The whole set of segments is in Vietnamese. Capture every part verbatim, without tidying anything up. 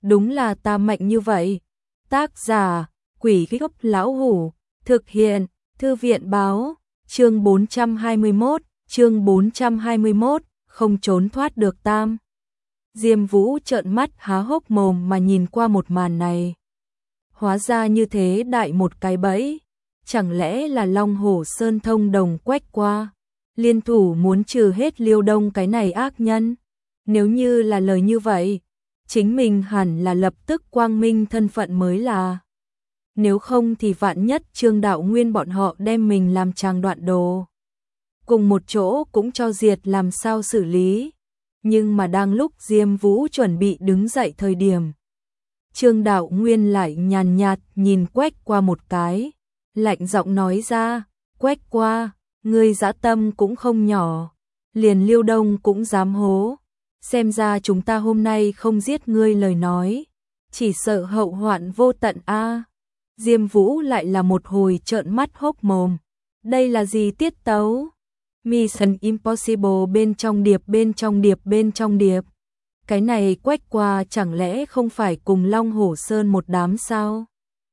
đúng là ta mạnh như vậy. Tác giả, Quỷ Gốc Lão Hủ, thực hiện, Thư viện báo, chương bốn trăm hai mươi mốt, chương bốn trăm hai mươi mốt, không trốn thoát được tam. Diêm Vũ trợn mắt há hốc mồm mà nhìn qua một màn này. Hóa ra như thế đại một cái bẫy, chẳng lẽ là Long Hổ Sơn thông đồng Quách Qua, liên thủ muốn trừ hết Liêu Đông cái này ác nhân. Nếu như là lời như vậy, chính mình hẳn là lập tức quang minh thân phận mới là. Nếu không thì vạn nhất Trương Đạo Nguyên bọn họ đem mình làm trang đoạn đồ. Cùng một chỗ cũng cho diệt làm sao xử lý. Nhưng mà đang lúc Diêm Vũ chuẩn bị đứng dậy thời điểm, Trương Đạo Nguyên lại nhàn nhạt nhìn Quách Qua một cái, lạnh giọng nói ra, Quách Qua, ngươi dã tâm cũng không nhỏ, liền Liêu Đông cũng dám hố, xem ra chúng ta hôm nay không giết ngươi lời nói, chỉ sợ hậu hoạn vô tận a. Diêm Vũ lại là một hồi trợn mắt hốc mồm, đây là gì tiết tấu? Mission Impossible bên trong điệp bên trong điệp bên trong điệp. Cái này Quách Qua chẳng lẽ không phải cùng Long Hổ Sơn một đám sao?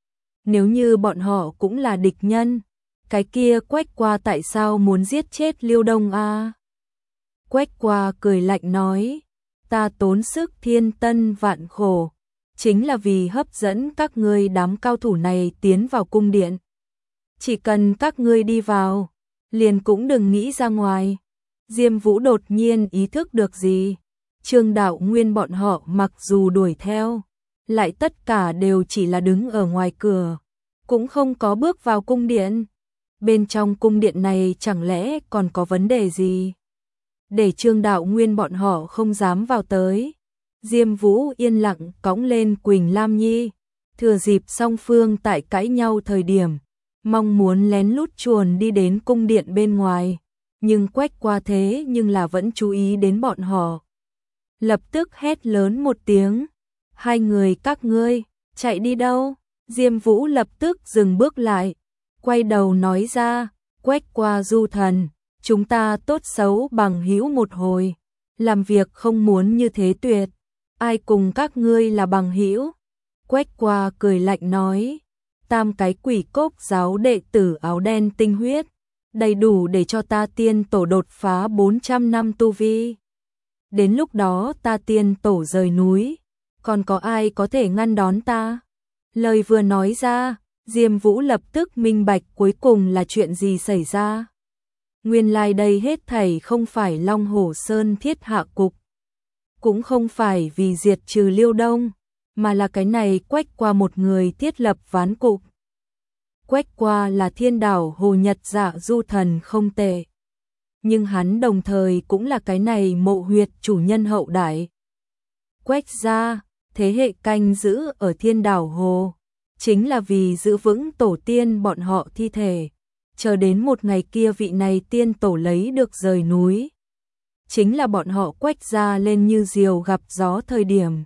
Nếu như bọn họ cũng là địch nhân, cái kia Quách Qua tại sao muốn giết chết Liêu Đông a? Quách Qua cười lạnh nói, ta tốn sức thiên tân vạn khổ, chính là vì hấp dẫn các ngươi đám cao thủ này tiến vào cung điện. Chỉ cần các ngươi đi vào, liền cũng đừng nghĩ ra ngoài. Diêm Vũ đột nhiên ý thức được gì? Trương Đạo Nguyên bọn họ mặc dù đuổi theo, lại tất cả đều chỉ là đứng ở ngoài cửa, cũng không có bước vào cung điện. Bên trong cung điện này chẳng lẽ còn có vấn đề gì? Để Trương Đạo Nguyên bọn họ không dám vào tới. Diêm Vũ yên lặng cõng lên Quỳnh Lam Nhi, thừa dịp song phương tại cãi nhau thời điểm, mong muốn lén lút chuồn đi đến cung điện bên ngoài, nhưng Quách Qua thế nhưng là vẫn chú ý đến bọn họ. Lập tức hét lớn một tiếng, hai người các ngươi, chạy đi đâu? Diêm Vũ lập tức dừng bước lại, quay đầu nói ra, Quách Qua du thần, chúng ta tốt xấu bằng hữu một hồi, làm việc không muốn như thế tuyệt, ai cùng các ngươi là bằng hữu? Quách Qua cười lạnh nói, tam cái quỷ cốc giáo đệ tử áo đen tinh huyết, đầy đủ để cho ta tiên tổ đột phá bốn trăm năm tu vi. Đến lúc đó ta tiên tổ rời núi, còn có ai có thể ngăn đón ta? Lời vừa nói ra, Diêm Vũ lập tức minh bạch cuối cùng là chuyện gì xảy ra. Nguyên lai đây hết thảy không phải Long Hổ Sơn thiết hạ cục, cũng không phải vì diệt trừ Liêu Đông, mà là cái này Quách Qua một người thiết lập ván cục. Quách Qua là thiên đảo Hồ Nhật Dạ du thần không tệ, nhưng hắn đồng thời cũng là cái này mộ huyệt chủ nhân hậu đại. Quách gia, thế hệ canh giữ ở thiên đảo Hồ, chính là vì giữ vững tổ tiên bọn họ thi thể, chờ đến một ngày kia vị này tiên tổ lấy được rời núi. Chính là bọn họ Quách gia lên như diều gặp gió thời điểm.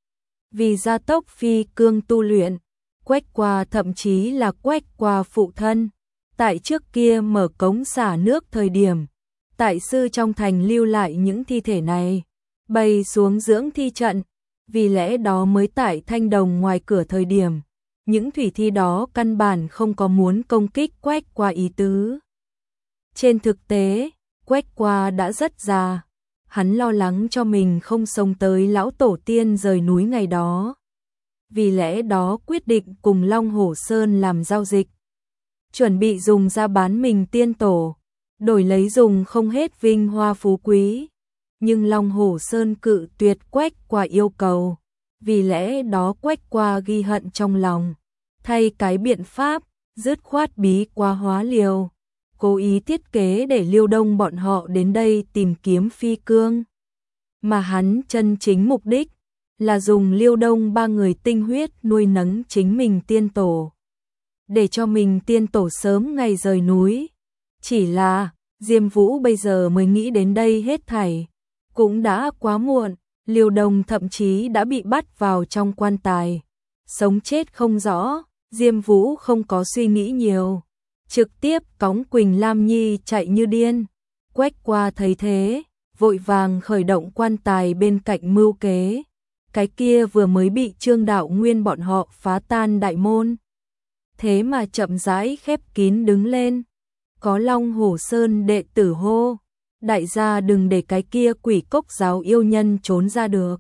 Vì gia tốc phi cương tu luyện, Quách Qua thậm chí là Quách Qua phụ thân, tại trước kia mở cống xả nước thời điểm, tại sư trong thành lưu lại những thi thể này, bày xuống dưỡng thi trận, vì lẽ đó mới tại thanh đồng ngoài cửa thời điểm, những thủy thi đó căn bản không có muốn công kích Quách Qua ý tứ. Trên thực tế, Quách Qua đã rất già, hắn lo lắng cho mình không sống tới lão tổ tiên rời núi ngày đó. Vì lẽ đó quyết định cùng Long Hổ Sơn làm giao dịch, chuẩn bị dùng ra bán mình tiên tổ, đổi lấy dùng không hết vinh hoa phú quý. Nhưng Long Hổ Sơn cự tuyệt Quách Qua yêu cầu, vì lẽ đó Quách Qua ghi hận trong lòng, thay cái biện pháp, dứt khoát bí qua hóa liều, cố ý thiết kế để Liêu Đông bọn họ đến đây tìm kiếm phi cương. Mà hắn chân chính mục đích là dùng Liêu Đông ba người tinh huyết nuôi nấng chính mình tiên tổ, để cho mình tiên tổ sớm ngày rời núi. Chỉ là, Diêm Vũ bây giờ mới nghĩ đến đây hết thảy, cũng đã quá muộn, Liêu Đông thậm chí đã bị bắt vào trong quan tài, sống chết không rõ. Diêm Vũ không có suy nghĩ nhiều, trực tiếp cõng Quỳnh Lam Nhi chạy như điên. Quách Qua thấy thế, vội vàng khởi động quan tài bên cạnh mưu kế, cái kia vừa mới bị Trương Đạo Nguyên bọn họ phá tan đại môn. Thế mà chậm rãi khép kín đứng lên. Có Long Hổ Sơn đệ tử hô, đại gia đừng để cái kia quỷ cốc giáo yêu nhân trốn ra được.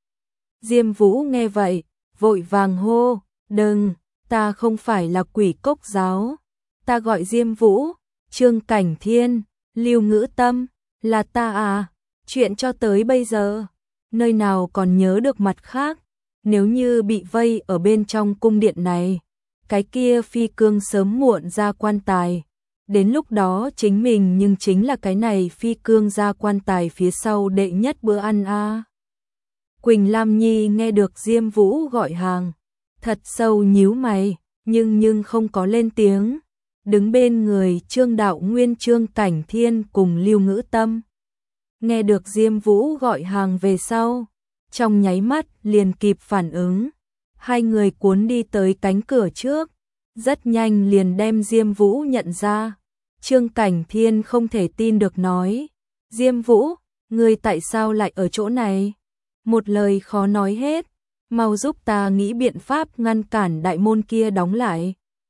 Diêm Vũ nghe vậy, vội vàng hô, đừng, ta không phải là quỷ cốc giáo, ta gọi Diêm Vũ, Trương Cảnh Thiên, Lưu Ngữ Tâm, là ta à, chuyện cho tới bây giờ, nơi nào còn nhớ được mặt khác, nếu như bị vây ở bên trong cung điện này, cái kia phi cương sớm muộn ra quan tài. Đến lúc đó chính mình nhưng chính là cái này phi cương ra quan tài phía sau đệ nhất bữa ăn a. À. Quỳnh Lam Nhi nghe được Diêm Vũ gọi hàng, thật sâu nhíu mày, nhưng nhưng không có lên tiếng, đứng bên người Trương Đạo Nguyên, Trương Cảnh Thiên cùng Lưu Ngữ Tâm. Nghe được Diêm Vũ gọi hàng về sau, trong nháy mắt liền kịp phản ứng, hai người cuốn đi tới cánh cửa trước. Rất nhanh liền đem Diêm Vũ nhận ra. Trương Cảnh Thiên không thể tin được nói, Diêm Vũ, ngươi tại sao lại ở chỗ này? Một lời khó nói hết, mau giúp ta nghĩ biện pháp ngăn cản đại môn kia đóng lại.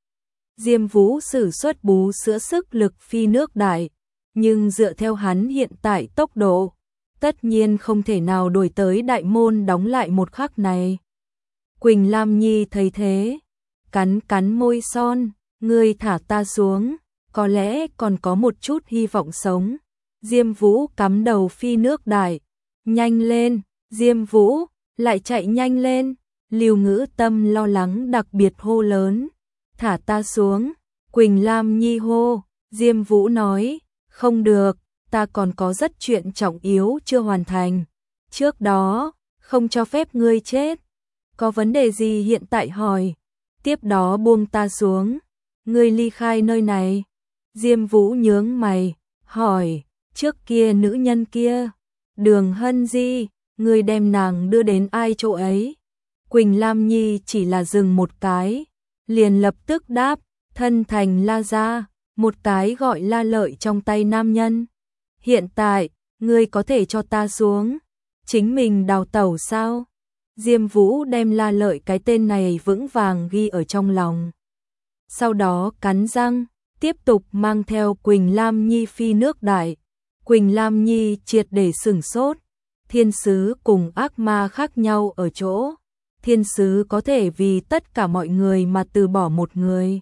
Diêm Vũ sử xuất bú sữa sức lực phi nước đại, nhưng dựa theo hắn hiện tại tốc độ, tất nhiên không thể nào đuổi tới đại môn đóng lại một khắc này. Quỳnh Lam Nhi thấy thế, cắn cắn môi son, ngươi thả ta xuống, có lẽ còn có một chút hy vọng sống. Diêm Vũ cắm đầu phi nước đại, nhanh lên, Diêm Vũ, lại chạy nhanh lên. Lưu Ngữ Tâm lo lắng đặc biệt hô lớn, thả ta xuống. Quỳnh Lam Nhi hô, Diêm Vũ nói, không được, ta còn có rất chuyện trọng yếu chưa hoàn thành. Trước đó, không cho phép ngươi chết. Có vấn đề gì hiện tại hỏi, tiếp đó buông ta xuống, ngươi ly khai nơi này. Diêm Vũ nhướng mày, hỏi, trước kia nữ nhân kia, Đường Hân Di, ngươi đem nàng đưa đến ai chỗ ấy? Quỳnh Lam Nhi chỉ là dừng một cái, liền lập tức đáp, thân thành La Gia, một cái gọi La Lợi trong tay nam nhân. Hiện tại, ngươi có thể cho ta xuống, chính mình đào tẩu sao? Diêm Vũ đem La Lợi cái tên này vững vàng ghi ở trong lòng. Sau đó cắn răng, tiếp tục mang theo Quỳnh Lam Nhi phi nước đại. Quỳnh Lam Nhi triệt để sửng sốt, thiên sứ cùng ác ma khác nhau ở chỗ. Thiên sứ có thể vì tất cả mọi người mà từ bỏ một người,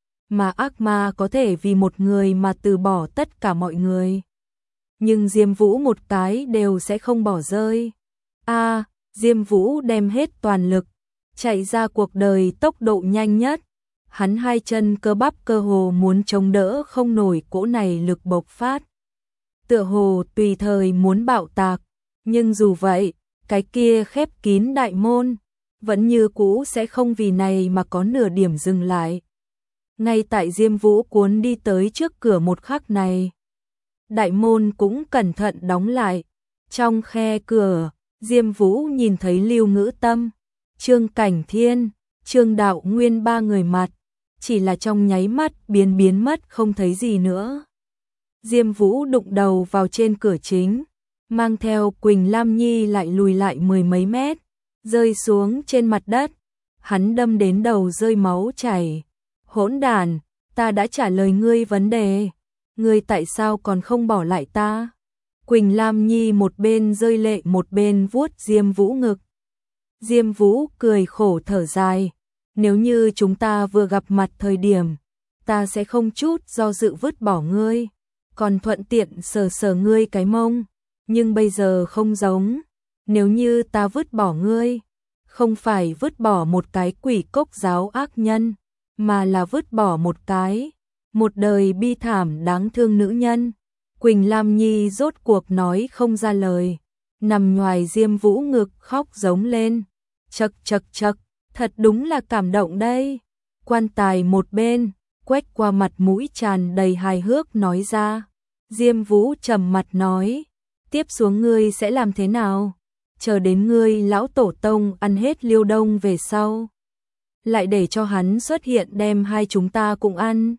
mà ác ma có thể vì một người mà từ bỏ tất cả mọi người. Nhưng Diêm Vũ một cái đều sẽ không bỏ rơi. A, à, Diêm Vũ đem hết toàn lực, chạy ra cuộc đời tốc độ nhanh nhất. Hắn hai chân cơ bắp cơ hồ muốn chống đỡ không nổi cỗ này lực bộc phát. Tựa hồ tùy thời muốn bạo tạc, nhưng dù vậy, cái kia khép kín đại môn, vẫn như cũ sẽ không vì này mà có nửa điểm dừng lại. Ngay tại Diêm Vũ cuốn đi tới trước cửa một khắc này, đại môn cũng cẩn thận đóng lại. Trong khe cửa, Diêm Vũ nhìn thấy Lưu Ngữ Tâm, Trương Cảnh Thiên, Trương Đạo Nguyên ba người mặt, chỉ là trong nháy mắt biến biến mất không thấy gì nữa. Diêm Vũ đụng đầu vào trên cửa chính, mang theo Quỳnh Lam Nhi lại lùi lại mười mấy mét, rơi xuống trên mặt đất. Hắn đâm đến đầu rơi máu chảy. Hỗn đản, ta đã trả lời ngươi vấn đề, ngươi tại sao còn không bỏ lại ta? Quỳnh Lam Nhi một bên rơi lệ một bên vuốt Diêm Vũ ngực. Diêm Vũ cười khổ thở dài, nếu như chúng ta vừa gặp mặt thời điểm, ta sẽ không chút do dự vứt bỏ ngươi, còn thuận tiện sờ sờ ngươi cái mông, nhưng bây giờ không giống, nếu như ta vứt bỏ ngươi, không phải vứt bỏ một cái quỷ cốc giáo ác nhân, mà là vứt bỏ một cái, một đời bi thảm đáng thương nữ nhân. Quỳnh Lam Nhi rốt cuộc nói không ra lời, nằm ngoài Diêm Vũ ngực khóc giống lên, chậc chậc chậc, thật đúng là cảm động đây. Quan tài một bên, quét qua mặt mũi tràn đầy hài hước nói ra. Diêm Vũ trầm mặt nói, tiếp xuống ngươi sẽ làm thế nào? Chờ đến ngươi lão tổ tông ăn hết Liêu Đông về sau, lại để cho hắn xuất hiện đem hai chúng ta cùng ăn.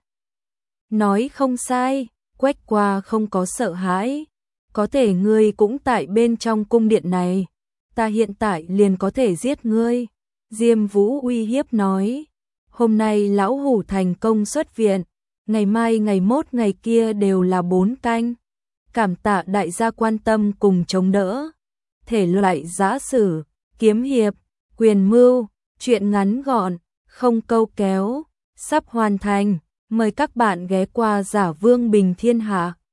Nói không sai, quét qua không có sợ hãi, có thể ngươi cũng tại bên trong cung điện này, ta hiện tại liền có thể giết ngươi. Diêm Vũ uy hiếp nói, hôm nay lão hủ thành công xuất viện, ngày mai ngày mốt ngày kia đều là bốn canh. Cảm tạ đại gia quan tâm cùng chống đỡ. Thể loại giã sử, kiếm hiệp, quyền mưu, truyện ngắn gọn, không câu kéo, sắp hoàn thành. Mời các bạn ghé qua Giả Vương Bình Thiên Hạ.